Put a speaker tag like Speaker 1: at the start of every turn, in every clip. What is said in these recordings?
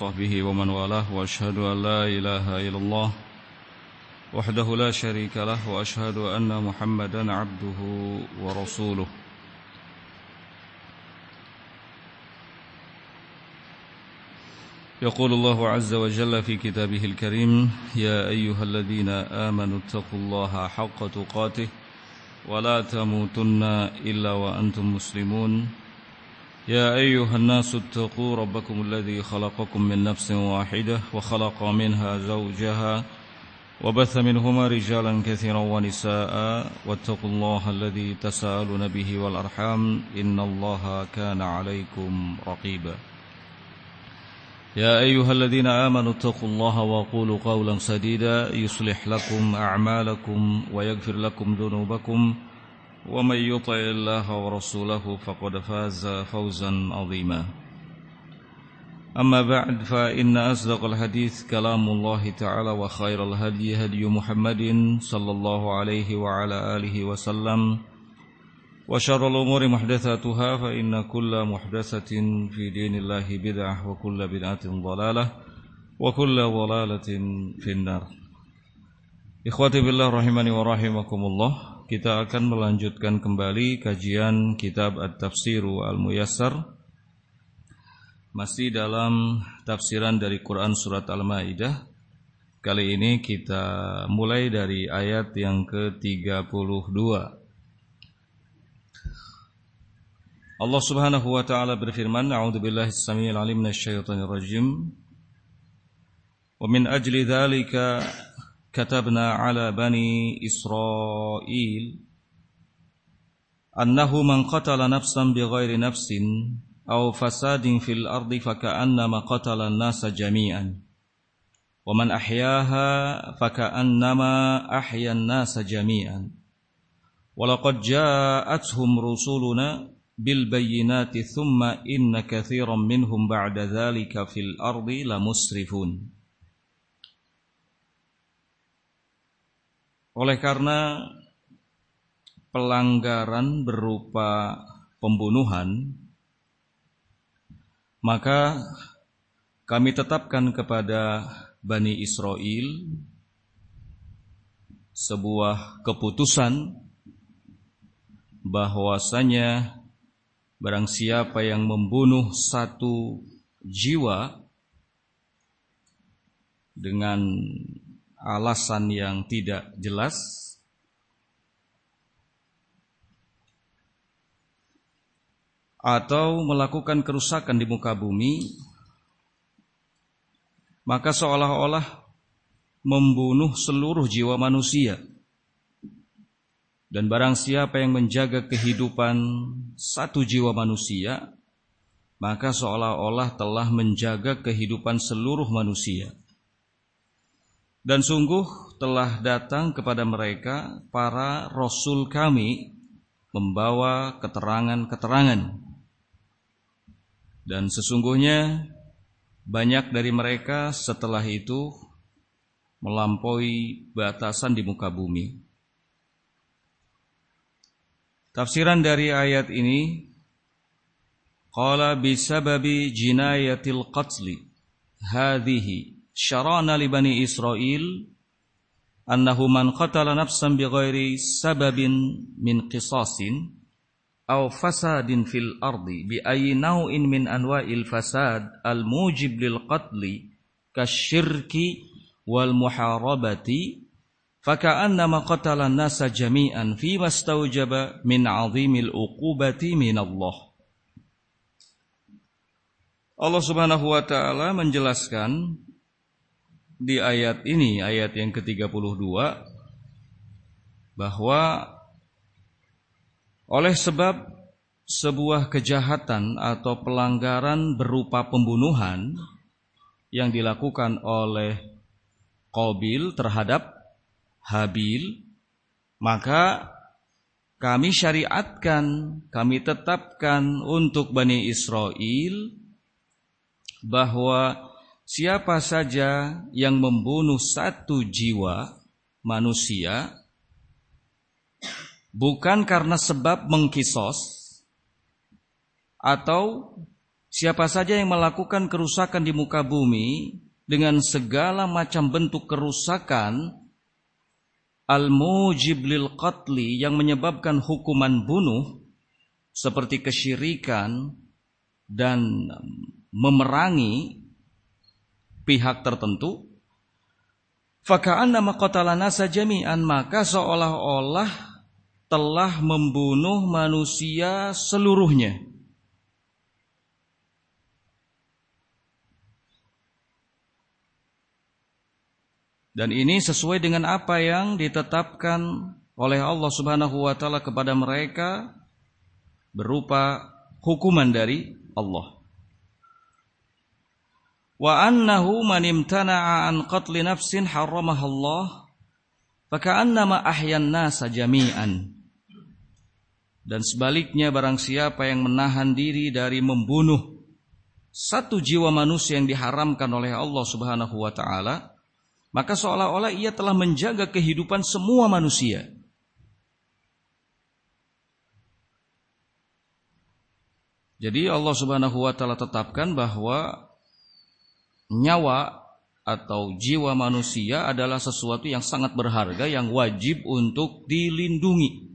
Speaker 1: وصحبه ومن والاه وأشهد أن لا إله إلا الله وحده لا شريك له وأشهد أن محمدا عبده ورسوله يقول الله عز وجل في كتابه الكريم يا أيها الذين آمنوا اتقوا الله حق تقاته ولا تموتن إلا وأنتم مسلمون يا أيها الناس اتقوا ربكم الذي خلقكم من نفس واحدة وخلق منها زوجها وبث منهما رجالا كثيرا ونساء واتقوا الله الذي تساءلون به والأرحام إن الله كان عليكم رقيبا يا أيها الذين آمنوا اتقوا الله وقولوا قولا سديدا يصلح لكم أعمالكم ويغفر لكم ذنوبكم ومن يطع الله ورسوله فقد فاز فوزا عظيما أما بعد فإن أصدق الحديث كلام الله تعالى وخير الهدي هدي محمد صلى الله عليه وعلى آله وسلم وشر الأمور محدثاتها فإن كل محدثة في دين الله بدعة وكل بدعة ضلالة وكل ضلالة في النار. Ikhwati billah rahimani wa rahimakumullah. Kita akan melanjutkan kembali kajian kitab At-Tafsiru Al-Muyassar, masih dalam tafsiran dari Quran Surat Al-Ma'idah. Kali ini kita mulai dari ayat yang ke-32. Allah Subhanahu wa taala berfirman, A'udzubillahi as-sami'il 'alim minasyaitonir rajim. Wa min ajli dzalika katabna 'ala bani Israil annahu man qatala nafsan bighairi nafsin aw fasadin fil ardi faka'annama qatala an-nasa jami'an wa man ahyaaha faka'annama ahya an-nasa jami'an wa laqad ja'atuhum rusuluna bil bayyinati thumma inna katsiran minhum ba'da dzalika fil ardi lamusrifun. Oleh karena pelanggaran berupa pembunuhan, maka kami tetapkan kepada Bani Israel sebuah keputusan bahwasanya barang siapa yang membunuh satu jiwa dengan alasan yang tidak jelas atau melakukan kerusakan di muka bumi, maka seolah-olah membunuh seluruh jiwa manusia. Dan barang siapa yang menjaga kehidupan satu jiwa manusia, maka seolah-olah telah menjaga kehidupan seluruh manusia. Dan sungguh telah datang kepada mereka para rasul kami membawa keterangan-keterangan. Dan sesungguhnya banyak dari mereka setelah itu melampaui batasan di muka bumi. Tafsiran dari ayat ini, qala bisababi jinayatil qatli hadhihi syarana li bani Israil annahu man qatala nafsan bighairi sababin min qisasin aw fasadin fil ardi bi ayyi naw'in min anwa'il fasad al mujib lil qatli kasyirki wal muharabati faka'annama qatala an-nasa jami'an fi mastaujaba min 'azimil uqubati min Allah. Allah Subhanahu wa taala menjelaskan di ayat ini, ayat yang ke-32, bahwa oleh sebab sebuah kejahatan atau pelanggaran berupa pembunuhan yang dilakukan oleh Qabil terhadap Habil, maka kami syariatkan, kami tetapkan untuk Bani Israel bahwa siapa saja yang membunuh satu jiwa manusia bukan karena sebab mengkisos atau Siapa saja yang melakukan kerusakan di muka bumi dengan segala macam bentuk kerusakan al-mujib lil qatli, yang menyebabkan hukuman bunuh, seperti kesyirikan dan memerangi pihak tertentu, faka'annama qatala nasa jami'an, maka seolah-olah telah membunuh manusia seluruhnya. Dan ini sesuai dengan apa yang ditetapkan oleh Allah Subhanahu wa taala kepada mereka berupa hukuman dari Allah. Wa annahu man imtana'a an qatli nafsin harramaha Allah faka'annama ahyan nasa jami'an. Dan sebaliknya, barang siapa yang menahan diri dari membunuh satu jiwa manusia yang diharamkan oleh Allah Subhanahu wa taala, maka seolah-olah ia telah menjaga kehidupan semua manusia. Jadi Allah Subhanahu wa taala tetapkan bahwa nyawa atau jiwa manusia adalah sesuatu yang sangat berharga, yang wajib untuk dilindungi.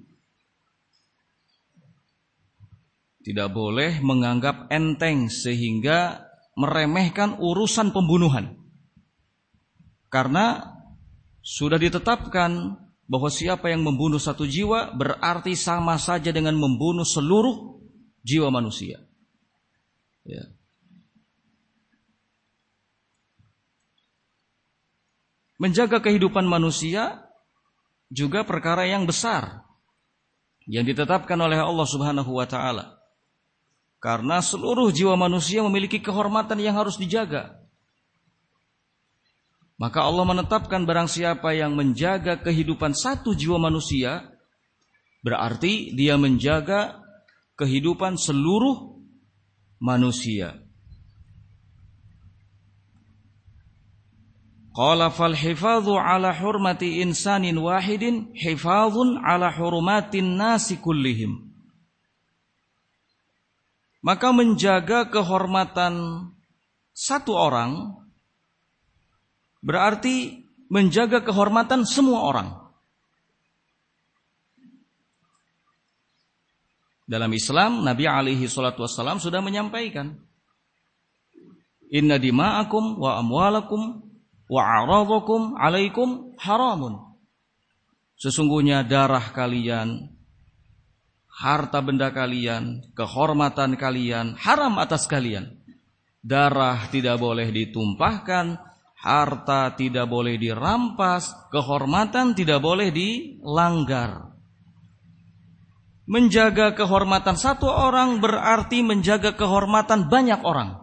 Speaker 1: Tidak boleh menganggap enteng sehingga meremehkan urusan pembunuhan. Karena sudah ditetapkan bahwa siapa yang membunuh satu jiwa berarti sama saja dengan membunuh seluruh jiwa manusia. Ya. Menjaga kehidupan manusia juga perkara yang besar yang ditetapkan oleh Allah Subhanahu wa taala. Karena seluruh jiwa manusia memiliki kehormatan yang harus dijaga. Maka Allah menetapkan barang siapa yang menjaga kehidupan satu jiwa manusia, berarti dia menjaga kehidupan seluruh manusia. Qala fal hifadhu ala hurmati insanin wahidin hifadhun ala hurumatin nasi kullihim. Maka menjaga kehormatan satu orang berarti menjaga kehormatan semua orang. Dalam Islam, Nabi alaihi salatu wassalam sudah menyampaikan, inna dima'akum wa amwalakum wa a'radakum alaikum haramun. Sesungguhnya darah kalian, harta benda kalian, kehormatan kalian haram atas kalian. Darah tidak boleh ditumpahkan, harta tidak boleh dirampas, kehormatan tidak boleh dilanggar. Menjaga kehormatan satu orang berarti menjaga kehormatan banyak orang.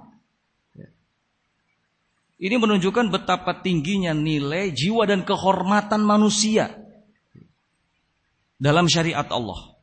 Speaker 1: Ini menunjukkan betapa tingginya nilai jiwa dan kehormatan manusia dalam syariat Allah.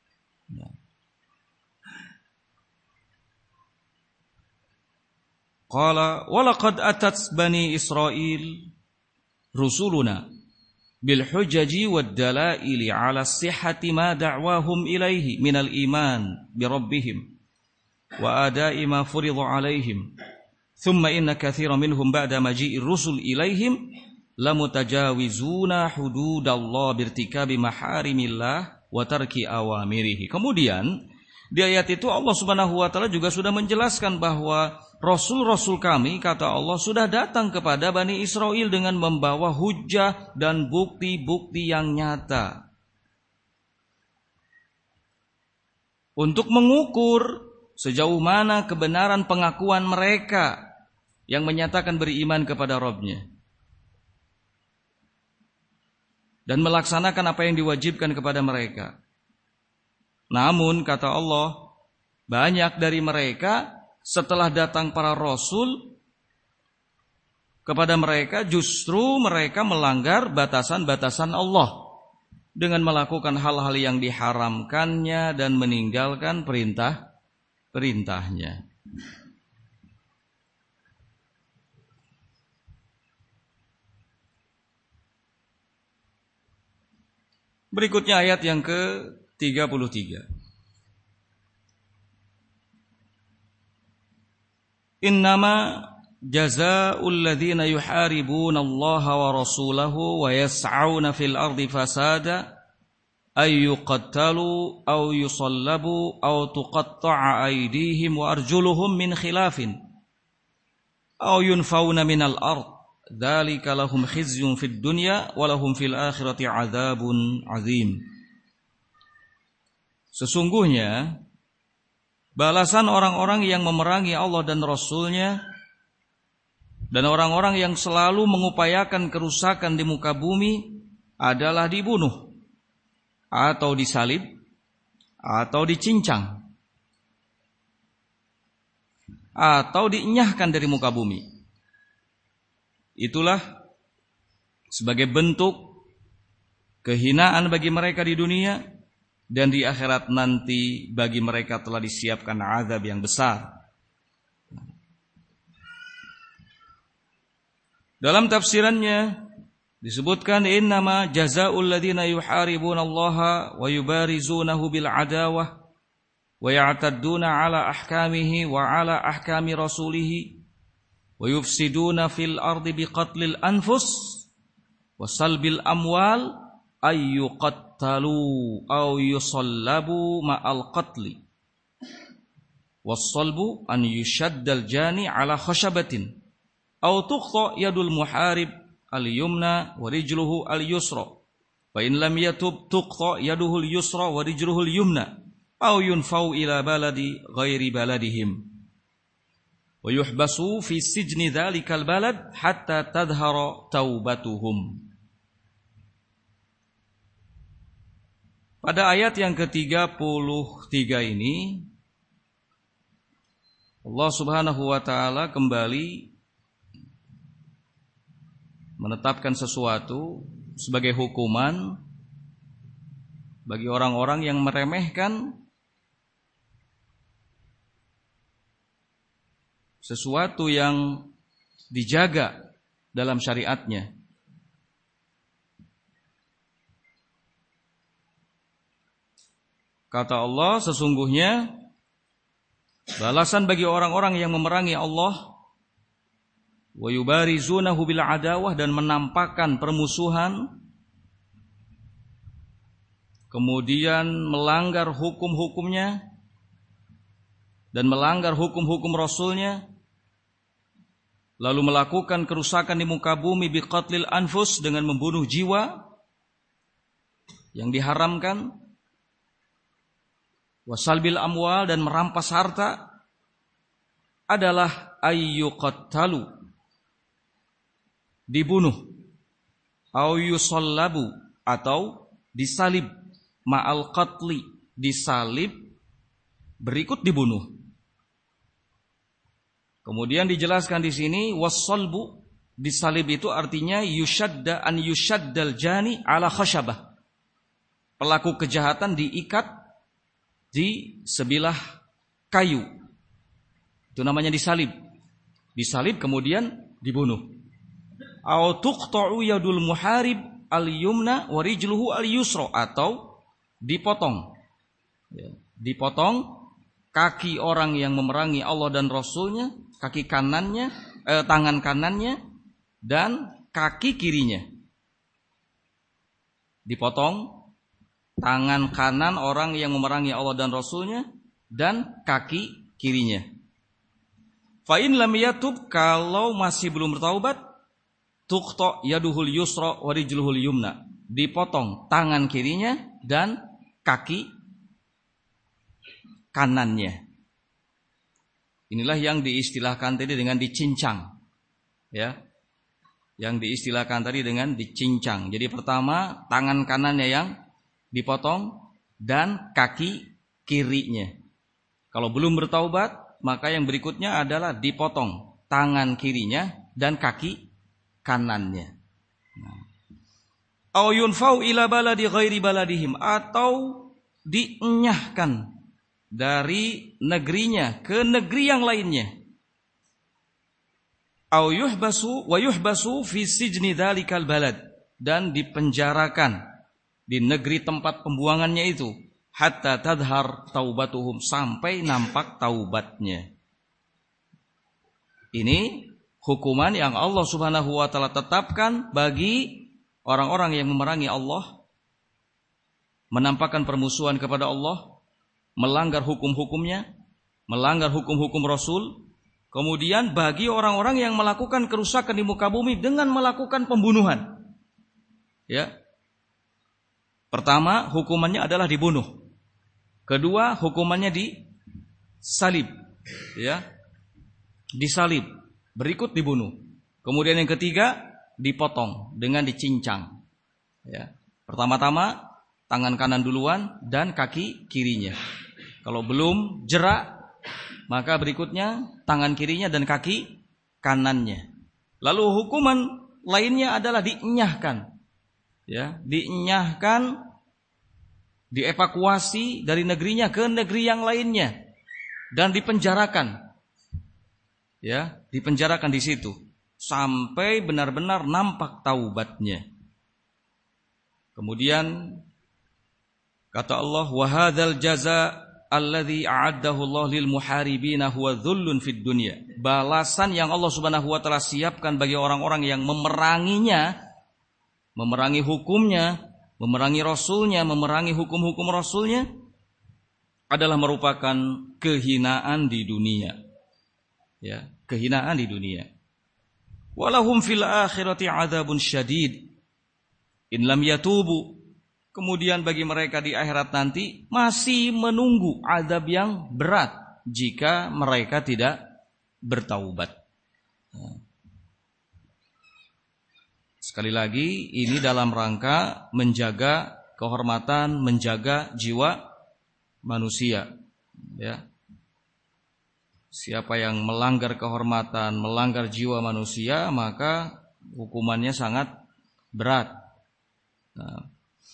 Speaker 1: Qala walaqad atat bani Israil rusuluna bil hujaji wad dalaili ala sihhati ma da'wahum ilaihi minal iman bi rabbihim wa ada'i ma furida alaihim thumma inna katsiran minhum ba'da maji'ir rusul ilaihim lamutajawizuna hududallah birtikabi maharimillah wa tarki awamirihi. Kemudian di ayat itu Allah Subhanahu wa taala juga sudah menjelaskan bahwa Rasul-Rasul kami, kata Allah, sudah datang kepada Bani Israel dengan membawa hujjah dan bukti-bukti yang nyata. Untuk mengukur sejauh mana kebenaran pengakuan mereka yang menyatakan beriman kepada Rabb-nya. Dan melaksanakan apa yang diwajibkan kepada mereka. Namun, kata Allah, banyak dari mereka setelah datang para rasul kepada mereka, justru mereka melanggar batasan-batasan Allah dengan melakukan hal-hal yang diharamkannya dan meninggalkan perintah-perintahnya. Berikutnya ayat yang ke-33. Innama jazaa'ul ladzina yuharibuna Allah wa rasulahu wa yas'auna fil ardi fasada ay yuqattalu aw yusallabu aw tuqatta'a aydihim wa arjuluhum min khilafin aw yunfauna minal ard dzalika lahum khizyun fid dunya wa lahum fil akhirati 'adzabun 'adzim. Sesungguhnya balasan orang-orang yang memerangi Allah dan Rasul-Nya dan orang-orang yang selalu mengupayakan kerusakan di muka bumi adalah dibunuh atau disalib atau dicincang atau dienyahkan dari muka bumi. Itulah sebagai bentuk kehinaan bagi mereka di dunia, dan di akhirat nanti bagi mereka telah disiapkan azab yang besar. Dalam tafsirannya disebutkan innama jazaa'ul ladzina yuharibuna Allaha wa yubarizunahu bil adawah wa ya'tadduna 'ala ahkamihi wa 'ala ahkami rasulih wa yufsiduna fil ardi biqatlil anfus wa salbil amwal ay yuqattalu aw yusallabu ma'al qatli was-salbu an yushaddal jani 'ala khashabatin aw tuqta yadul muharib al-yumna wa rijluhu al-yusra fa in lam yatub tuqta yaduhu al-yusra wa rijluhu al-yumna aw yunfau ila baladi ghairi baladihim wa yuhbasu fi sijni dhalikal balad hatta tadhhara taubatuhum. Pada ayat yang ke-33 ini Allah Subhanahu wa taala kembali menetapkan sesuatu sebagai hukuman bagi orang-orang yang meremehkan sesuatu yang dijaga dalam syariatnya. Kata Allah, sesungguhnya balasan bagi orang-orang yang memerangi Allah wa yubarizunahu bil adawah, dan menampakkan permusuhan, kemudian melanggar hukum-hukumnya dan melanggar hukum-hukum Rasulnya, lalu melakukan kerusakan di muka bumi biqatlil anfus, dengan membunuh jiwa yang diharamkan, wasalbil amwal, dan merampas harta, adalah ayyuqattalu, dibunuh, au yusallabu, atau disalib, ma'al qatli, disalib berikut dibunuh. Kemudian dijelaskan di sini wassalbu, disalib itu artinya yushadda an yushaddal jani ala khashabah, pelaku kejahatan diikat di sebilah kayu, itu namanya disalib. Disalib kemudian dibunuh. Au tuqta'u yadul muharib al-yumna wa rijluhu al-yusra, atau dipotong. Dipotong kaki orang yang memerangi Allah dan Rasulnya, kaki kanannya, tangan kanannya dan kaki kirinya. Dipotong tangan kanan orang yang memerangi Allah dan Rasulnya dan kaki kirinya. Fa in lam yatub, kalau masih belum bertaubat, tuqta yaduhul yusra wa rijluhul yumna, dipotong tangan kirinya dan kaki kanannya. Inilah yang diistilahkan tadi dengan dicincang, ya. Yang diistilahkan tadi dengan dicincang. Jadi pertama tangan kanannya yang dipotong dan kaki kirinya. Kalau belum bertaubat, maka yang berikutnya adalah dipotong tangan kirinya dan kaki kanannya. Au yunfau ila baladi ghairi baladihim, atau dienyahkan dari negerinya ke negeri yang lainnya. Au yuhbasu wa yuhbasu fi sijni dzalikal balad, dan dipenjarakan di negeri tempat pembuangannya itu, hatta tadhhar taubatuhum, sampai nampak taubatnya. Ini hukuman yang Allah Subhanahu wa taala tetapkan bagi orang-orang yang memerangi Allah, menampakkan permusuhan kepada Allah, melanggar hukum-hukumnya, melanggar hukum-hukum Rasul. Kemudian bagi orang-orang yang melakukan kerusakan di muka bumi dengan melakukan pembunuhan. Ya. Pertama, hukumannya adalah dibunuh. Kedua, hukumannya disalib. Ya. Disalib, berikut dibunuh. Kemudian yang ketiga, dipotong dengan dicincang. Ya. Pertama-tama tangan kanan duluan dan kaki kirinya. Kalau belum jerak, maka berikutnya tangan kirinya dan kaki kanannya. Lalu hukuman lainnya adalah dienyahkan. Ya, dienyahkan, dievakuasi dari negerinya ke negeri yang lainnya dan dipenjarakan. Ya, dipenjarakan di situ sampai benar-benar nampak taubatnya. Kemudian kata Allah, wa hadzal jazaa alladzi a'addahu Allah lil muharibina huwa dhullun fid dunya. Balasan yang Allah Subhanahu wa taala siapkan bagi orang-orang yang memeranginya, memerangi hukumnya, memerangi rasulnya, memerangi hukum-hukum rasulnya, adalah merupakan kehinaan di dunia. Ya, kehinaan di dunia. Walahum fil akhirati adzabun syadid in lam yatubu. Kemudian bagi mereka di akhirat nanti masih menunggu azab yang berat jika mereka tidak bertaubat. Sekali lagi, ini dalam rangka menjaga kehormatan, menjaga jiwa manusia. Ya. Siapa yang melanggar kehormatan, melanggar jiwa manusia, maka hukumannya sangat berat. Nah,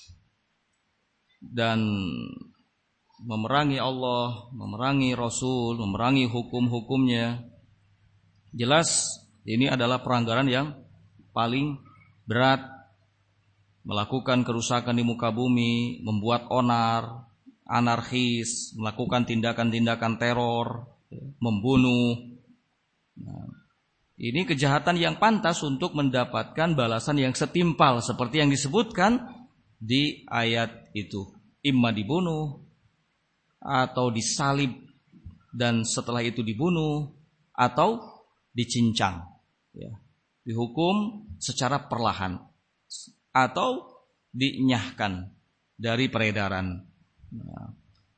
Speaker 1: dan memerangi Allah, memerangi Rasul, memerangi hukum-hukumnya, jelas ini adalah pelanggaran yang paling berat. Melakukan kerusakan di muka bumi, membuat onar, anarkis, melakukan tindakan-tindakan teror, membunuh. Nah, ini kejahatan yang pantas untuk mendapatkan balasan yang setimpal seperti yang disebutkan di ayat itu. Imma dibunuh atau disalib dan setelah itu dibunuh atau dicincang. Ya. Dihukum secara perlahan atau dinyahkan dari peredaran. Nah.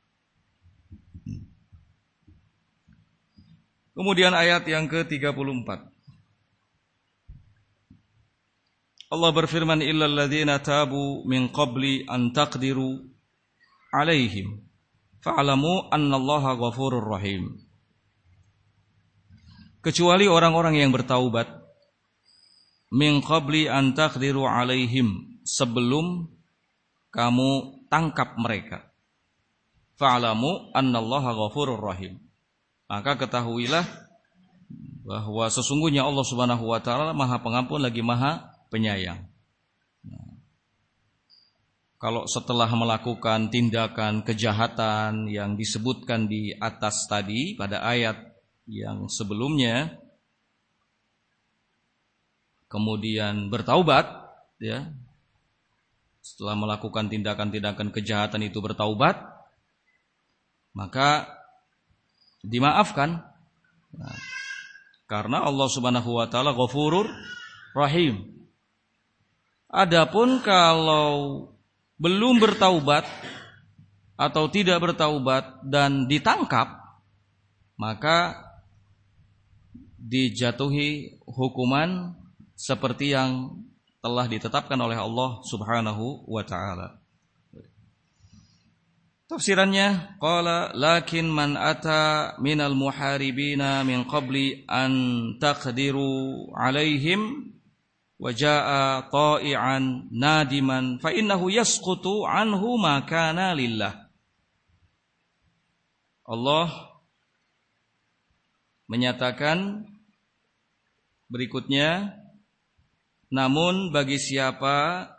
Speaker 1: Kemudian ayat yang ke-34. Allah berfirman, illal ladzina tabu min qabli an taqdiru alaihim fa'lamu annallaha ghafurur rahim. Kecuali orang-orang yang bertaubat min qabli an taqdiru alaihim, sebelum kamu tangkap mereka. Fa'lamu annallaha ghafurur rahim. Maka ketahuilah bahwa sesungguhnya Allah Subhanahu wa taala Maha Pengampun lagi Maha Penyayang. Nah, kalau setelah melakukan tindakan kejahatan yang disebutkan di atas tadi pada ayat yang sebelumnya, kemudian bertaubat, ya, setelah melakukan tindakan-tindakan kejahatan itu bertaubat, maka dimaafkan. Nah, karena Allah Subhanahu wa taala Ghafurur Rahim. Adapun kalau belum bertaubat atau tidak bertaubat dan ditangkap, maka dijatuhi hukuman seperti yang telah ditetapkan oleh Allah Subhanahu wa taala. Tafsirannya, qala lakin man ata minal muharibina min qabli an taqdiru alaihim wa jaa ta'ian nadiman fa innahu yasqutu anhu ma kana lillah. Allah menyatakan berikutnya, namun bagi siapa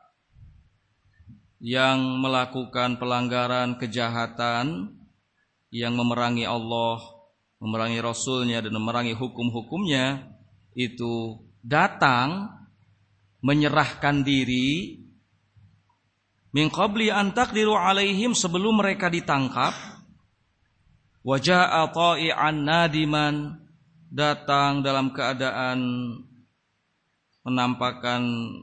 Speaker 1: yang melakukan pelanggaran kejahatan, yang memerangi Allah, memerangi Rasulnya dan memerangi hukum-hukumnya, itu datang menyerahkan diri min qabli an taqdiru alaihim, sebelum mereka ditangkap, waja'a ta'i'an nadiman, datang dalam keadaan menampakkan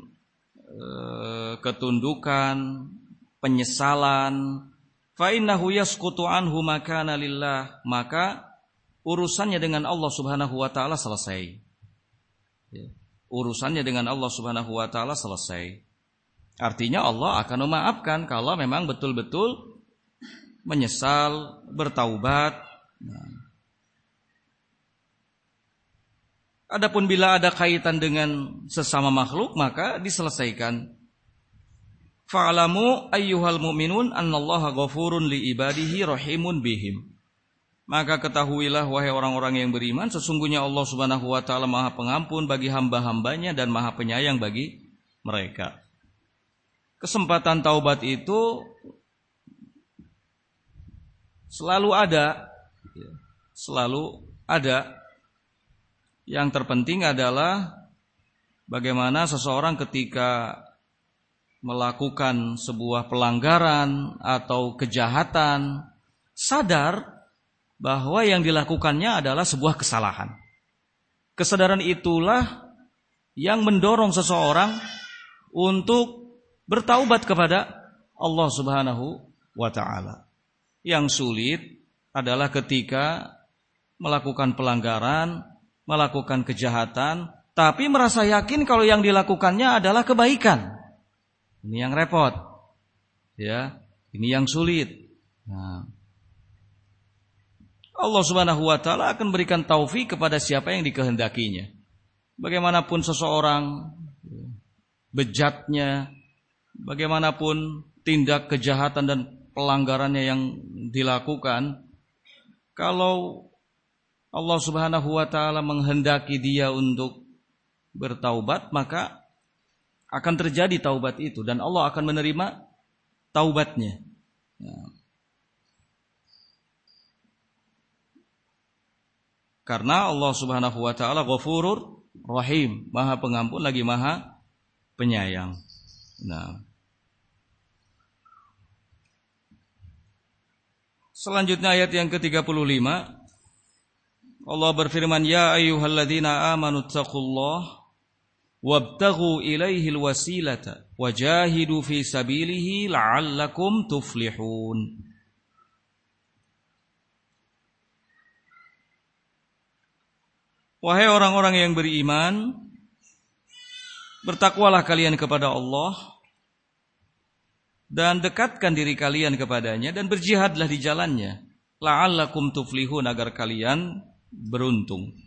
Speaker 1: ketundukan, penyesalan, fa innahu yasqutu anhu ma kana lillah, maka urusannya dengan Allah Subhanahu wa taala selesai. Urusannya dengan Allah Subhanahu wa taala selesai. Artinya Allah akan memaafkan kalau memang betul-betul menyesal, bertaubat. Adapun bila ada kaitan dengan sesama makhluk, maka diselesaikan. Fa'lamu ayyuhal mu'minun annallaha ghafurun li ibadihi rahimun bihim. Maka ketahuilah wahai orang-orang yang beriman, sesungguhnya Allah Subhanahu wa taala Maha Pengampun bagi hamba-hambanya dan Maha Penyayang bagi mereka. Kesempatan taubat itu selalu ada. Selalu ada. Yang terpenting adalah bagaimana seseorang ketika melakukan sebuah pelanggaran atau kejahatan sadar bahwa yang dilakukannya adalah sebuah kesalahan. Kesadaran itulah yang mendorong seseorang untuk bertaubat kepada Allah Subhanahu wa taala. Yang sulit adalah ketika melakukan pelanggaran, melakukan kejahatan, tapi merasa yakin kalau yang dilakukannya adalah kebaikan. Ini yang repot. Ya, ini yang sulit. Nah, Allah Subhanahu wa taala akan berikan taufik kepada siapa yang dikehendakinya. Bagaimanapun seseorang bejatnya, bagaimanapun tindak kejahatan dan pelanggarannya yang dilakukan, kalau Allah Subhanahu wa taala menghendaki dia untuk bertaubat, maka akan terjadi taubat itu dan Allah akan menerima taubatnya. Ya. Karena Allah Subhanahu wa taala Ghafurur Rahim, Maha Pengampun lagi Maha Penyayang. Nah, selanjutnya ayat yang ke-35, Allah berfirman, ya ayyuhalladzina amanu taqullaha wabtaghu ilaihil wasilata wajahidu fi sabilihi la'allakum tuflihun. Wahai orang-orang yang beriman, bertakwalah kalian kepada Allah dan dekatkan diri kalian kepadanya dan berjihadlah di jalannya, la'allakum tuflihun, agar kalian beruntung.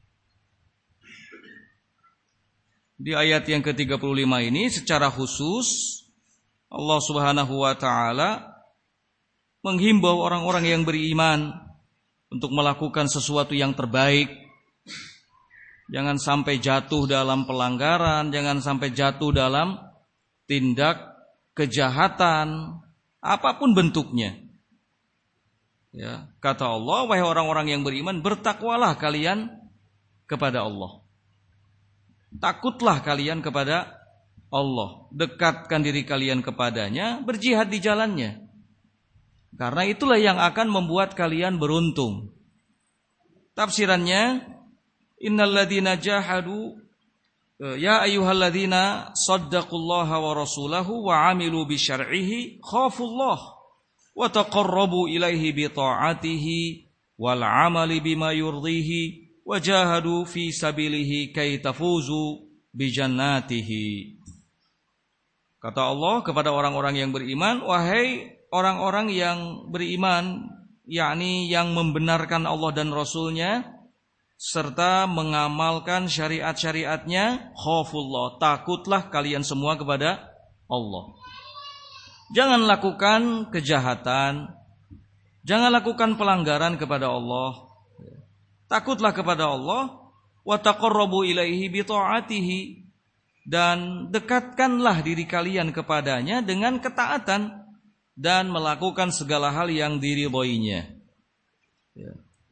Speaker 1: Di ayat yang ke-35 ini secara khusus Allah Subhanahu wa taala menghimbau orang-orang yang beriman untuk melakukan sesuatu yang terbaik. Jangan sampai jatuh dalam pelanggaran, jangan sampai jatuh dalam tindak kejahatan apapun bentuknya. Ya, kata Allah, wahai orang-orang yang beriman, bertakwalah kalian kepada Allah. Takutlah kalian kepada Allah, dekatkan diri kalian kepadanya, berjihad di jalannya. Karena itulah yang akan membuat kalian beruntung. Tafsirannya, innalladzina jahadu ya ayyuhalladzina saddaqullaha wa rasulahu wa amilu bi syar'ihi khafullah wa taqarrabu ilaihi bi ta'atihi wal 'amali bima yurdihi wa jahadu fi sabilihi kay tafuzu bi jannatihi. Kata Allah kepada orang-orang yang beriman, wahai orang-orang yang beriman, yakni yang membenarkan Allah dan Rasulnya serta mengamalkan syariat-syariatnya, khafullah, takutlah kalian semua kepada Allah. Jangan lakukan kejahatan, jangan lakukan pelanggaran kepada Allah. Takutlah kepada Allah, wa taqarrabu ilaihi bi ta'atihi, dan dekatkanlah diri kalian kepadanya dengan ketaatan dan melakukan segala hal yang diridhoinya. Ya.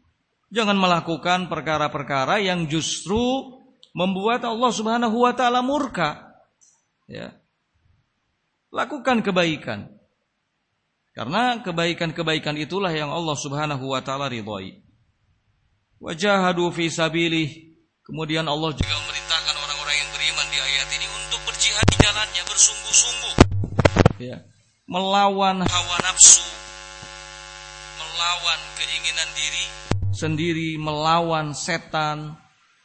Speaker 1: Jangan melakukan perkara-perkara yang justru membuat Allah Subhanahu wa taala murka. Ya. Lakukan kebaikan. Karena kebaikan-kebaikan itulah yang Allah Subhanahu wa taala ridhai. Wajahadu fi sabilih. Kemudian Allah juga memerintahkan orang-orang yang beriman di ayat ini untuk berjihad di jalannya bersungguh-sungguh. Ya. Melawan hawa nafsu, melawan keinginan diri sendiri, melawan setan,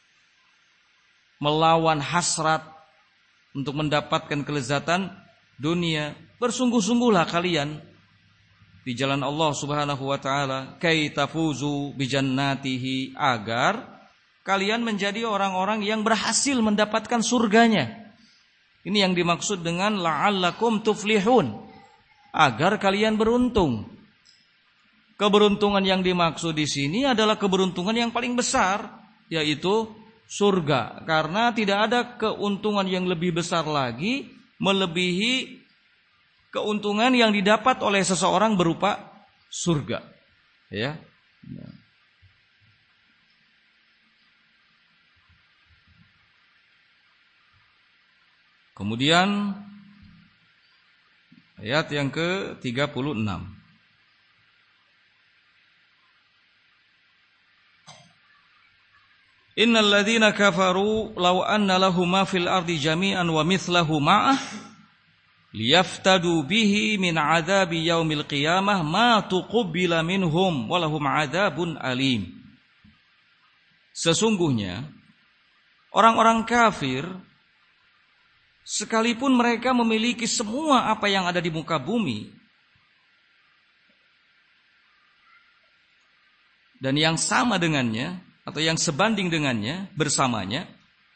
Speaker 1: melawan hasrat untuk mendapatkan kelezatan dunia. Bersungguh-sungguhlah kalian di jalan Allah Subhanahu wa taala, kai tafuzu bi jannatihi, agar kalian menjadi orang-orang yang berhasil mendapatkan surganya. Ini yang dimaksud dengan la'allakum tuflihun, agar kalian beruntung. Keberuntungan yang dimaksud di sini adalah keberuntungan yang paling besar, yaitu surga. Karena tidak ada keuntungan yang lebih besar lagi melebihi keuntungan yang didapat oleh seseorang berupa surga. Ya. Kemudian ayat yang ke-36. Innal ladzina kafaru law anna lahum ma fil ardi jami'an wa mithlahu ma'ah liyaftadu bihi min 'adzabi yaumil qiyamah ma tuqbila minhum wa lahum 'adzabun alim. Sesungguhnya orang-orang kafir, sekalipun mereka memiliki semua apa yang ada di muka bumi dan yang sama dengannya atau yang sebanding dengannya bersamanya,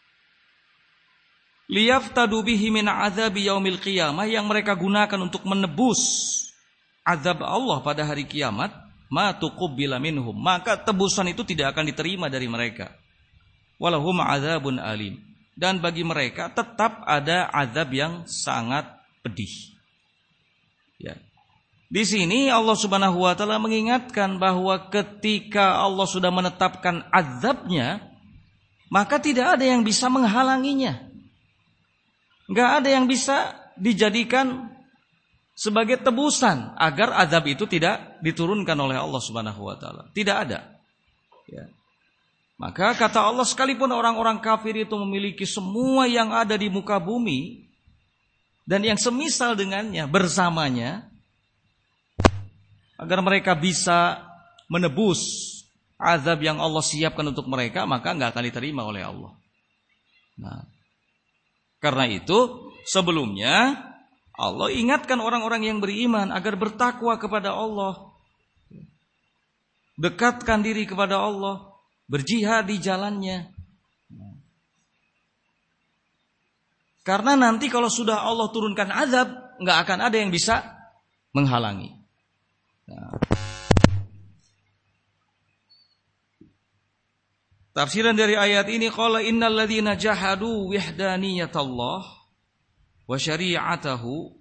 Speaker 1: liyaftadu bihi min adzabi yaumil qiyamah, yang mereka gunakan untuk menebus azab Allah pada hari kiamat, ma tuqbila minhum, maka tebusan itu tidak akan diterima dari mereka. Walahum adzabun alim, dan bagi mereka tetap ada azab yang sangat pedih. Ya. Di sini Allah Subhanahu wa taala mengingatkan bahwa ketika Allah sudah menetapkan azabnya, maka tidak ada yang bisa menghalanginya. Enggak ada yang bisa dijadikan sebagai tebusan agar azab itu tidak diturunkan oleh Allah Subhanahu wa taala. Tidak ada. Ya. Maka kata Allah, sekalipun orang-orang kafir itu memiliki semua yang ada di muka bumi dan yang semisal dengannya bersamanya, agar mereka bisa menebus azab yang Allah siapkan untuk mereka, maka enggak akan diterima oleh Allah. Nah, karena itu sebelumnya Allah ingatkan orang-orang yang beriman agar bertakwa kepada Allah, dekatkan diri kepada Allah, berjihad di jalannya. Karena nanti kalau sudah Allah turunkan azab, enggak akan ada yang bisa menghalangi. Nah, tafsiran dari ayat ini, qala innal ladzina jahadu wihdaniyatallah wa syari'atahu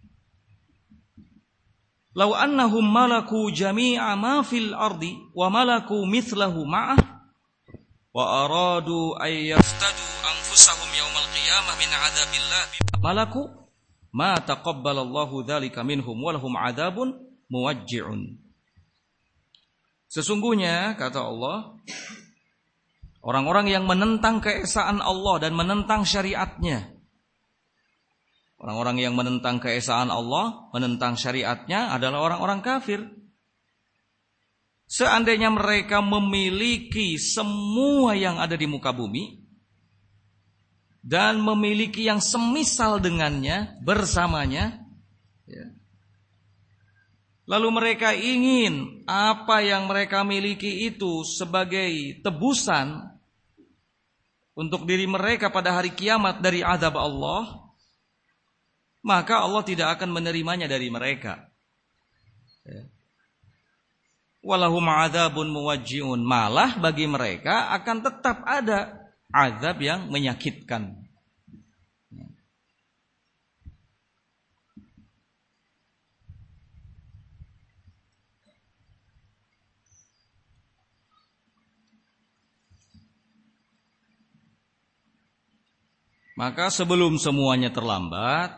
Speaker 1: law annahum malaku jami'a ma fil ardi wa malaku mithlahu ma'ah wa aradu ay yaftadu anfusahum yaumal qiyamah min 'adzabillah malaku ma taqabbalallahu dzalika minhum wa lahum 'adzabun muwajji'un. Sesungguhnya kata Allah, orang-orang yang menentang keesaan Allah dan menentang syariatnya, orang-orang yang menentang keesaan Allah, menentang syariatnya adalah orang-orang kafir. Seandainya mereka memiliki semua yang ada di muka bumi dan memiliki yang semisal dengannya bersamanya, ya, lalu mereka ingin apa yang mereka miliki itu sebagai tebusan untuk diri mereka pada hari kiamat dari azab Allah, maka Allah tidak akan menerimanya dari mereka. Walahum adzabun muwajji'un, malah bagi mereka akan tetap ada azab yang menyakitkan. Maka sebelum semuanya terlambat,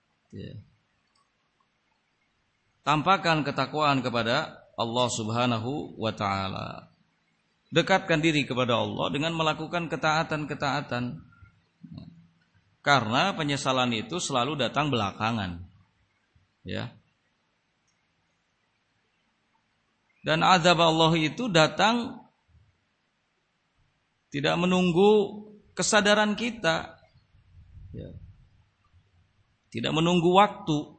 Speaker 1: tampakkan ketakwaan kepada Allah Subhanahu wa ta'ala. Dekatkan diri kepada Allah dengan melakukan ketaatan-ketaatan. Karena penyesalan itu selalu datang belakangan. Ya. Dan azab Allah itu datang tidak menunggu kesadaran kita. Ya. Tidak menunggu waktu.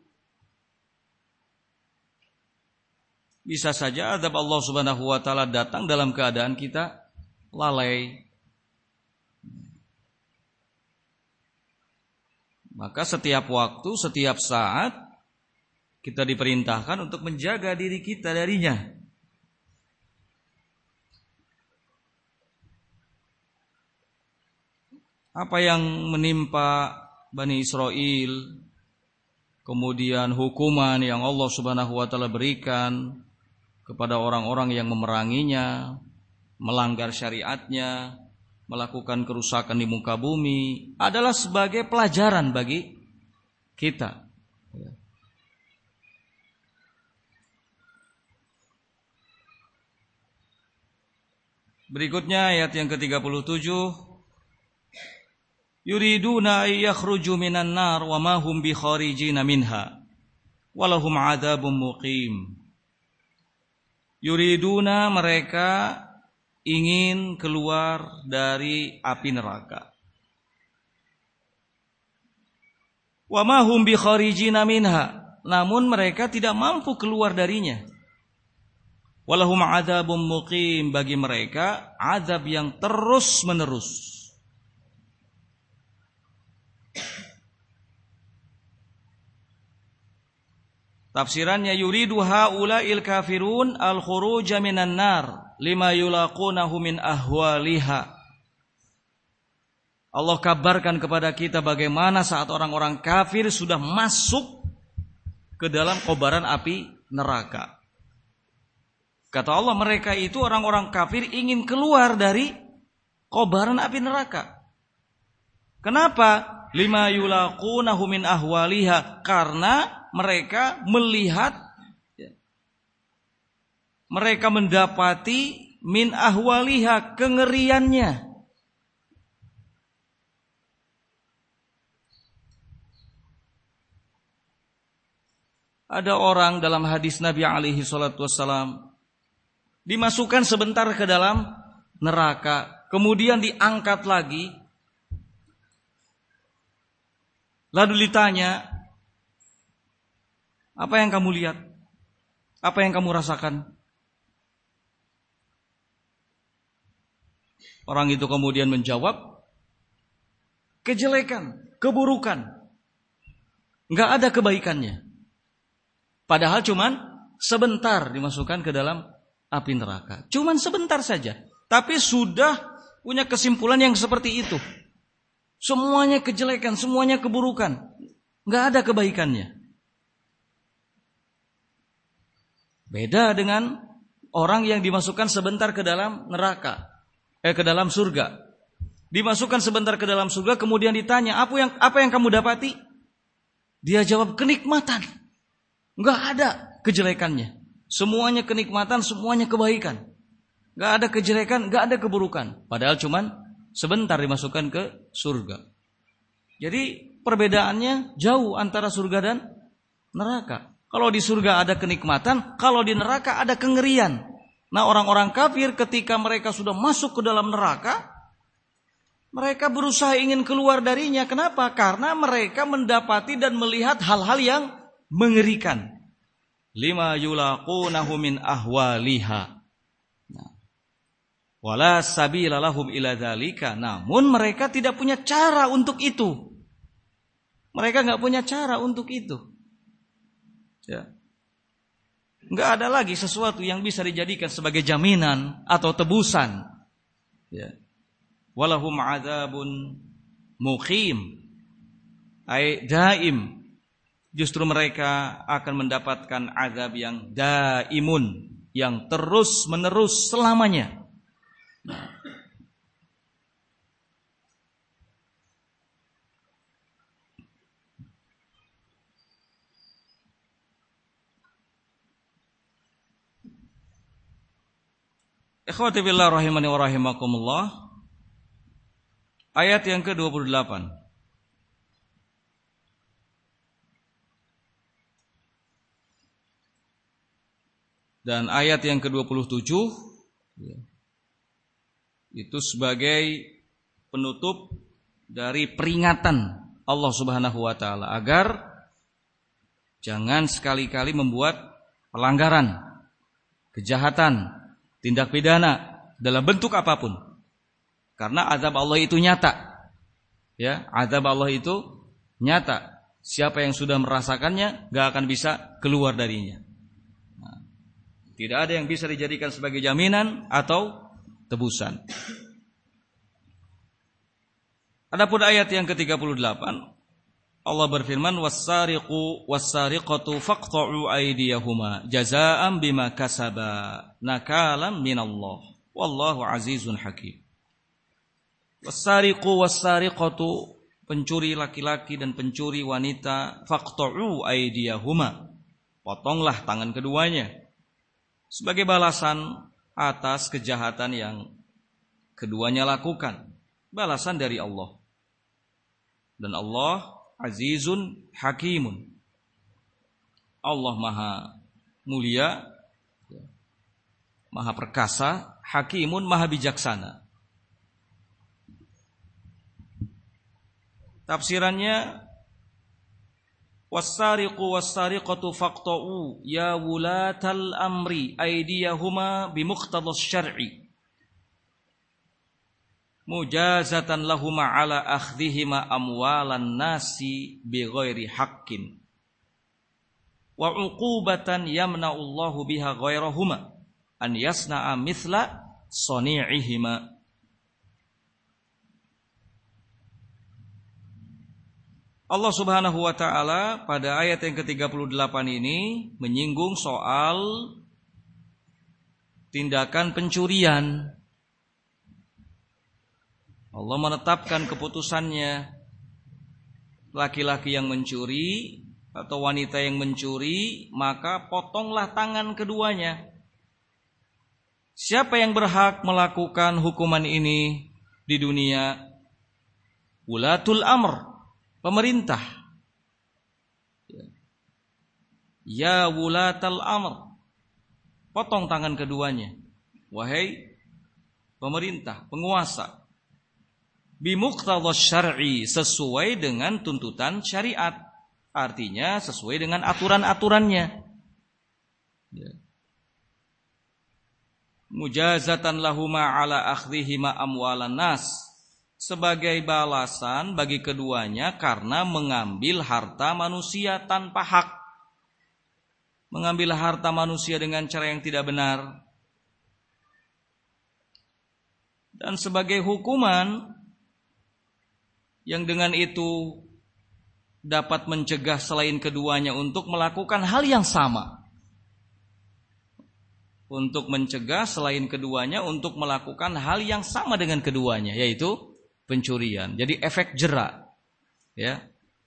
Speaker 1: Bisa saja azab Allah Subhanahu wa ta'ala datang dalam keadaan kita lalai. Maka setiap waktu, setiap saat kita diperintahkan untuk menjaga diri kita darinya. Apa yang menimpa Bani Israel, kemudian hukuman yang Allah Subhanahu wa ta'ala berikan kepada orang-orang yang memeranginya, melanggar syariatnya, melakukan kerusakan di muka bumi, adalah sebagai pelajaran bagi kita. Berikutnya ayat yang ke-37. Yuriduna ay yakhruju minan nar wa ma hum bi kharijina minha walahum adzabun muqim. Yuriduna, mereka ingin keluar dari api neraka. Wa ma hum bi kharijina minha, namun mereka tidak mampu keluar darinya. Walahum adzabun muqim, bagi mereka azab yang terus-menerus. Tafsirannya, yuridu haula'il kafirun al-khuruja minan nar lima yulaqunahu min ahwaliha. Allah kabarkan kepada kita bagaimana saat orang-orang kafir sudah masuk ke dalam kobaran api neraka. Kata Allah, mereka itu orang-orang kafir ingin keluar dari kobaran api neraka. Kenapa? Lima yulaqunahu min ahwaliha, karena mereka melihat, mereka mendapati min ahwaliha, kengeriannya. Ada orang dalam hadis Nabi alaihi salatu wassalam dimasukkan sebentar ke dalam neraka, kemudian diangkat lagi, lalu ditanya, apa yang kamu lihat? Apa yang kamu rasakan? Orang itu kemudian menjawab, kejelekan, keburukan. Enggak ada kebaikannya. Padahal cuman sebentar dimasukkan ke dalam api neraka. Cuman sebentar saja. Tapi sudah punya kesimpulan yang seperti itu. Semuanya kejelekan, semuanya keburukan. Enggak ada kebaikannya. Beda dengan orang yang dimasukkan sebentar ke dalam neraka, ke dalam surga. Dimasukkan sebentar ke dalam surga, kemudian ditanya, apa yang kamu dapati? Dia jawab, kenikmatan. Enggak ada kejelekannya. Semuanya kenikmatan, semuanya kebaikan. Enggak ada kejelekan, enggak ada keburukan. Padahal cuman sebentar dimasukkan ke surga. Jadi perbedaannya jauh antara surga dan neraka. Kalau di surga ada kenikmatan, kalau di neraka ada kengerian. Nah, orang-orang kafir ketika mereka sudah masuk ke dalam neraka, mereka berusaha ingin keluar darinya. Kenapa? Karena mereka mendapati dan melihat hal-hal yang mengerikan. Lima yulaqunahu min ahwaliha. Wala sabila lahum ila dzalika. Namun mereka tidak punya cara untuk itu. Mereka enggak punya cara untuk itu. Ya. Enggak ada lagi sesuatu yang bisa dijadikan sebagai jaminan atau tebusan. Ya. Walahum adzabun muqim, ai daim. Justru mereka akan mendapatkan azab yang daimun, yang terus menerus selamanya. Ikhwati billah rahimani wa rahimakumullah. Ayat yang ke-28. Dan ayat yang ke-27 itu sebagai penutup dari peringatan Allah Subhanahu wa taala agar jangan sekali-kali membuat pelanggaran, kejahatan, tindak pidana dalam bentuk apapun. Karena azab Allah itu nyata. Ya, azab Allah itu nyata. Siapa yang sudah merasakannya enggak akan bisa keluar darinya. Nah, tidak ada yang bisa dijadikan sebagai jaminan atau tebusan. Adapun ayat yang ke-38, Allah berfirman, was-sariqu was-sariqatu faqta'u aydiyahuma jazaa'an bima kasaba nakalan minallah wallahu azizun hakim. Was-sariqu was-sariqatu, pencuri laki-laki dan pencuri wanita, faqta'u aydiyahuma, potonglah tangan keduanya sebagai balasan atas kejahatan yang keduanya lakukan, balasan dari Allah. Dan Allah Azizun Hakimun. Allah Maha Mulia, Maha Perkasa, Hakimun, Maha Bijaksana. Tafsirannya, was-sariqu was-sariqatu faqta'u ya wulatal amri aydiyahuma bimuqtadhas syar'i mujazatan lahuma ala akhdhihima amwalan nasi bighairi haqqin wa uqubatan yamna'ullahu biha ghairahuma an yasna'a mithla sani'ihima. Allah Subhanahu wa taala pada ayat yang ke-38 ini menyinggung soal tindakan pencurian. Allah menetapkan keputusannya, laki-laki yang mencuri atau wanita yang mencuri, maka potonglah tangan keduanya. Siapa yang berhak melakukan hukuman ini di dunia? Ulatul amr, pemerintah. Ya wulatal amr, potong tangan keduanya, wahai pemerintah, penguasa. Bimuqtadhas syar'i, sesuai dengan tuntutan syariat, artinya sesuai dengan aturan-aturannya. Mujazatan lahuma ala akhdhihima amwalan nas, sebagai balasan bagi keduanya karena mengambil harta manusia tanpa hak, mengambil harta manusia dengan cara yang tidak benar, dan sebagai hukuman yang dengan itu dapat mencegah selain keduanya untuk melakukan hal yang sama. Untuk mencegah selain keduanya untuk melakukan hal yang sama dengan keduanya, yaitu pencurian. Jadi efek jera. Ya.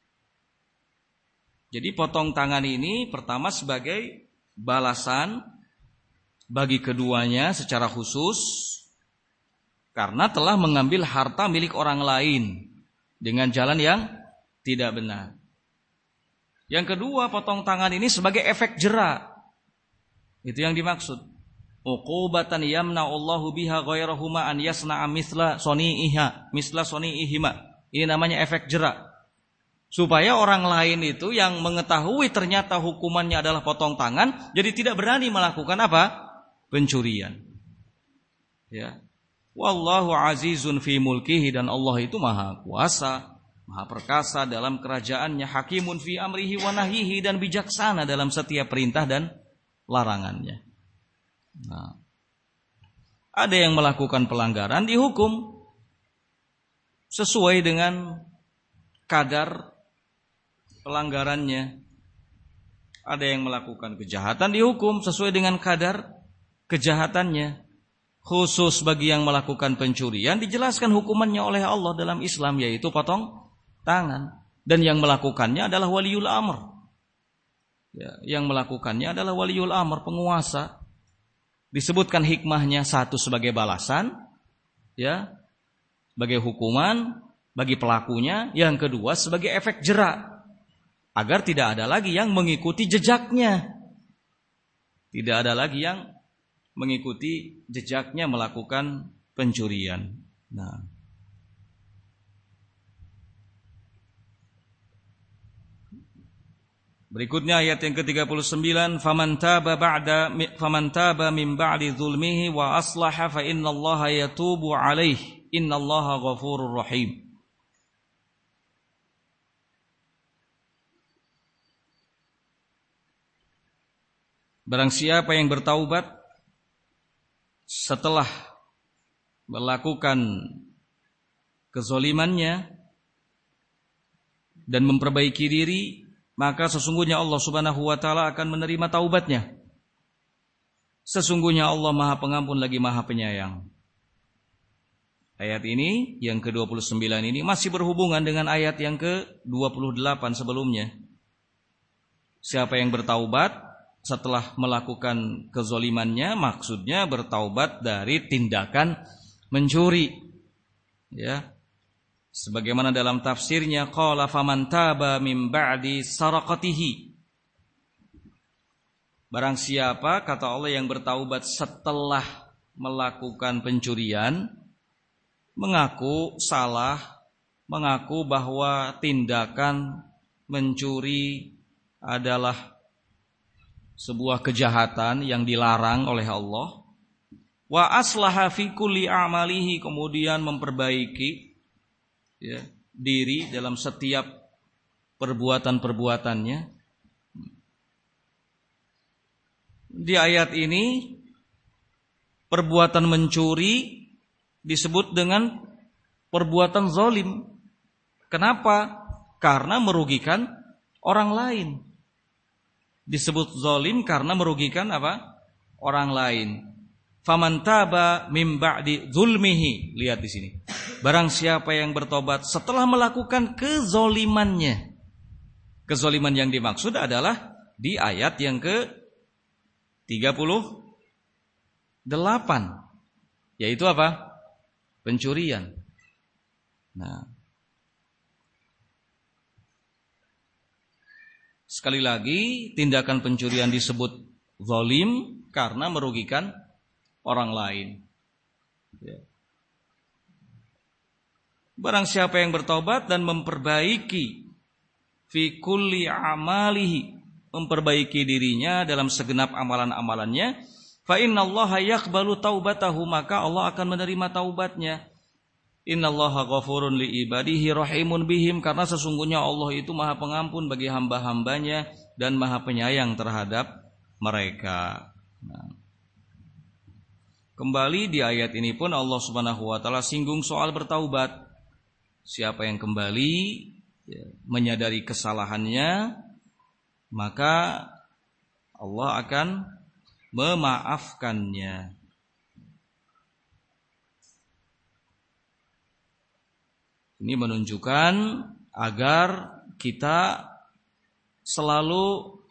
Speaker 1: Jadi potong tangan ini pertama sebagai balasan bagi keduanya secara khusus karena telah mengambil harta milik orang lain dengan jalan yang tidak benar. Yang kedua, potong tangan ini sebagai efek jera. Itu yang dimaksud. Uqubatan yamna'ullahu biha ghairahuma an yasna'a mithla sani'ihima. Ini namanya efek jera. Supaya orang lain itu yang mengetahui ternyata hukumannya adalah potong tangan, jadi tidak berani melakukan apa? Pencurian. Ya. Wallahu azizun fi mulkihi, dan Allah itu maha kuasa, maha perkasa dalam kerajaannya, hakimun fi amrihi wa nahyihi, dan bijaksana dalam setiap perintah dan larangannya. Nah, ada yang melakukan pelanggaran dihukum sesuai dengan kadar pelanggarannya. Ada yang melakukan kejahatan dihukum sesuai dengan kadar kejahatannya. Khusus bagi yang melakukan pencurian dijelaskan hukumannya oleh Allah dalam Islam, yaitu potong tangan. Dan yang melakukannya adalah waliul amr. Ya, yang melakukannya adalah waliul amr, penguasa. disebutkan hikmahnya, satu sebagai balasan, ya, sebagai hukuman bagi pelakunya, yang kedua sebagai efek jerak agar tidak ada lagi yang mengikuti jejaknya. Tidak ada lagi yang mengikuti jejaknya melakukan pencurian. Nah, berikutnya ayat yang ke-39, faman taba min ba'di dzulmihi wa aslaha fa innallaha yatubu alaihi innallaha ghafurur rahim. Barang siapa yang bertaubat setelah melakukan kezalimannya dan memperbaiki diri, maka sesungguhnya Allah Subhanahu wa taala akan menerima taubatnya. Sesungguhnya Allah Maha Pengampun lagi Maha Penyayang. Ayat ini yang ke-29 ini masih berhubungan dengan ayat yang ke-28 sebelumnya. Siapa yang bertaubat setelah melakukan kezalimannya, maksudnya bertaubat dari tindakan mencuri, ya. Sebagaimana dalam tafsirnya, qala faman taba min ba'di saraqatihi. Barang siapa, kata Allah, yang bertaubat setelah melakukan pencurian, mengaku salah, mengaku bahwa tindakan mencuri adalah sebuah kejahatan yang dilarang oleh Allah, wa aslaha fi kulli a'malihi, kemudian memperbaiki, ya, diri dalam setiap perbuatan-perbuatannya. Di ayat ini perbuatan mencuri disebut dengan perbuatan zalim. Kenapa? Karena merugikan orang lain. Disebut zalim karena merugikan apa? Orang lain. Faman taba mim ba'di dzulmihi. Lihat di sini. Barang siapa yang bertobat setelah melakukan kezalimannya. Kezaliman yang dimaksud adalah di ayat yang ke-38. Yaitu apa? Pencurian. Nah, sekali lagi, tindakan pencurian disebut zalim karena merugikan orang lain. Barang siapa yang bertobat dan memperbaiki fi kulli amalihi, memperbaiki dirinya dalam segenap amalan-amalannya, fa innallaha yaqbalu taubatahu, maka Allah akan menerima taubatnya. Innallaha ghafurun li ibadihi rahimun bihim, karena sesungguhnya Allah itu Maha Pengampun bagi hamba-hambanya dan Maha Penyayang terhadap mereka. Nah, kembali di ayat ini pun Allah Subhanahu wa taala singgung soal bertaubat. Siapa yang kembali, ya, menyadari kesalahannya, maka Allah akan memaafkannya. Ini menunjukkan agar kita selalu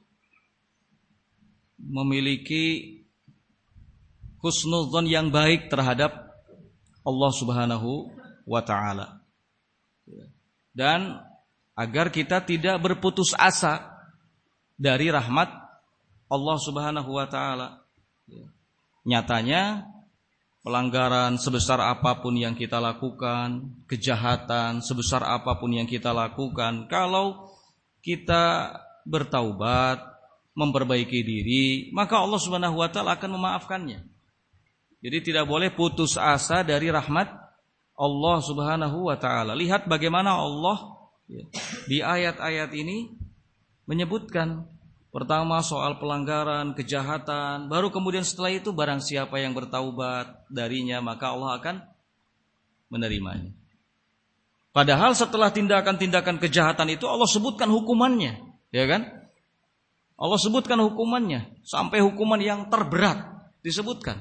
Speaker 1: memiliki husnudzon yang baik terhadap Allah Subhanahu wa taala. Dan agar kita tidak berputus asa dari rahmat Allah Subhanahu wa taala. Nyatanya pelanggaran sebesar apapun yang kita lakukan, kejahatan sebesar apapun yang kita lakukan, kalau kita bertaubat, memperbaiki diri, maka Allah Subhanahu wa taala akan memaafkannya. Jadi tidak boleh putus asa dari rahmat Allah Subhanahu wa taala. Lihat bagaimana Allah di ayat-ayat ini menyebutkan pertama soal pelanggaran, kejahatan, baru kemudian setelah itu barang siapa yang bertaubat darinya, maka Allah akan menerimanya. Padahal setelah tindakan-tindakan kejahatan itu Allah sebutkan hukumannya, ya kan? Allah sebutkan hukumannya sampai hukuman yang terberat disebutkan.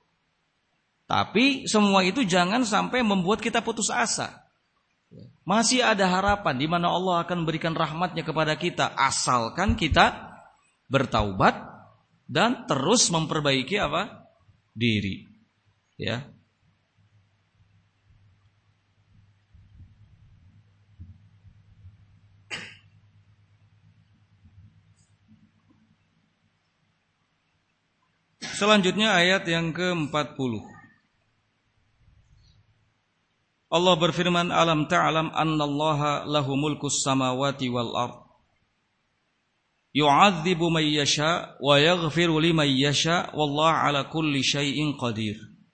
Speaker 1: Tapi semua itu jangan sampai membuat kita putus asa. Masih ada harapan di mana Allah akan memberikan rahmatnya kepada kita asalkan kita bertaubat dan terus memperbaiki apa? diri. Ya. Selanjutnya ayat yang ke-40. Allah berfirman, alam ta'lam annallaha lahu mulkus samawati wal ard. Yu'adzibu man yasha wa yaghfiru liman yasha wallahu ala kulli syai'in qadir.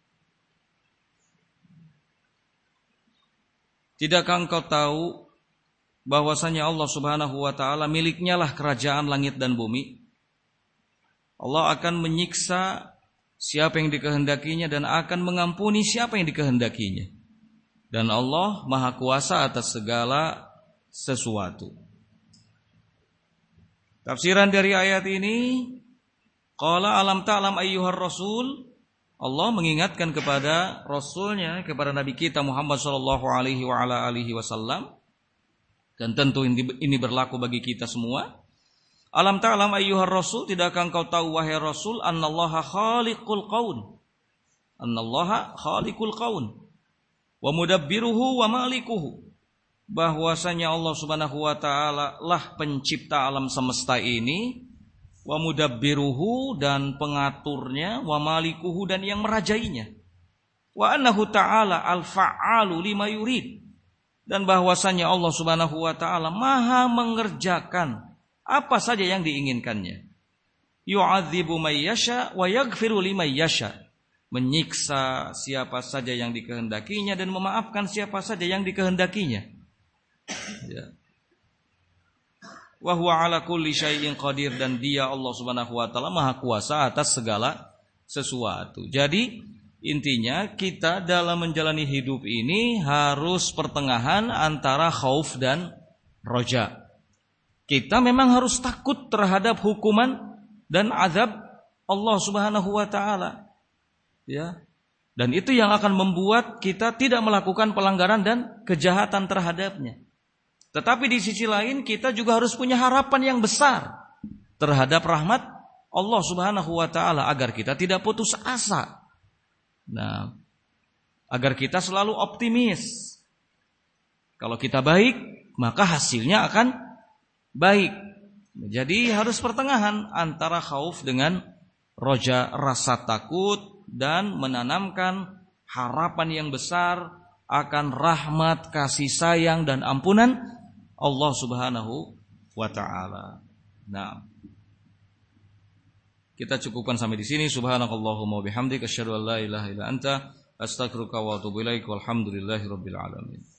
Speaker 1: Tidakkah engkau tahu bahwasanya Allah Subhanahu wa taala miliknya lah kerajaan langit dan bumi? Allah akan menyiksa siapa yang dikehendakinya dan akan mengampuni siapa yang dikehendakinya. Dan Allah Maha Kuasa atas segala sesuatu. Tafsiran dari ayat ini, qala alam ta'lam ayyuhar rasul, Allah mengingatkan kepada rasulnya, kepada nabi kita Muhammad sallallahu alaihi wa ala alihi wasallam, dan tentu ini berlaku bagi kita semua. Alam ta'lam ayyuhar rasul, tidakkah engkau tahu wahai rasul, annallaha khaliqul qaun. Annallaha khaliqul qaun wa mudabbiruhu wa malikuhu. Bahwasanya Allah Subhanahu wa taala lah pencipta alam semesta ini, wa mudabbiruhu dan pengaturnya, wa malikuhu dan yang merajainya. Wa annahu ta'ala al-fa'alu lima yurid. Dan bahwasanya Allah Subhanahu wa taala Maha mengerjakan apa saja yang diinginkannya. Yu'adzibu may yasha wa yaghfiru liman yasha. Menyiksa siapa saja yang dikehendakinya dan memaafkan siapa saja yang dikehendakinya. Ya. Wa huwa ala kulli syai'in qadir, dan Dia Allah Subhanahu wa taala Maha Kuasa atas segala sesuatu. Jadi intinya kita dalam menjalani hidup ini harus pertengahan antara khauf dan roja. Kita memang harus takut terhadap hukuman dan azab Allah Subhanahu wa taala. Ya. Dan itu yang akan membuat kita tidak melakukan pelanggaran dan kejahatan terhadapnya. Tetapi di sisi lain kita juga harus punya harapan yang besar terhadap rahmat Allah Subhanahu wa taala agar kita tidak putus asa. Nah, agar kita selalu optimis. Kalau kita baik, maka hasilnya akan baik. Jadi harus pertengahan antara khauf dengan roja, rasa takut, dan menanamkan harapan yang besar akan rahmat, kasih sayang dan ampunan Allah Subhanahu wa taala. Nah, kita cukupkan sampai di sini. Subhanakallahumma wa bihamdika asyhadu an la ilaha illa anta astaghfiruka wa atubu ilaik. Walhamdulillahirabbil alamin.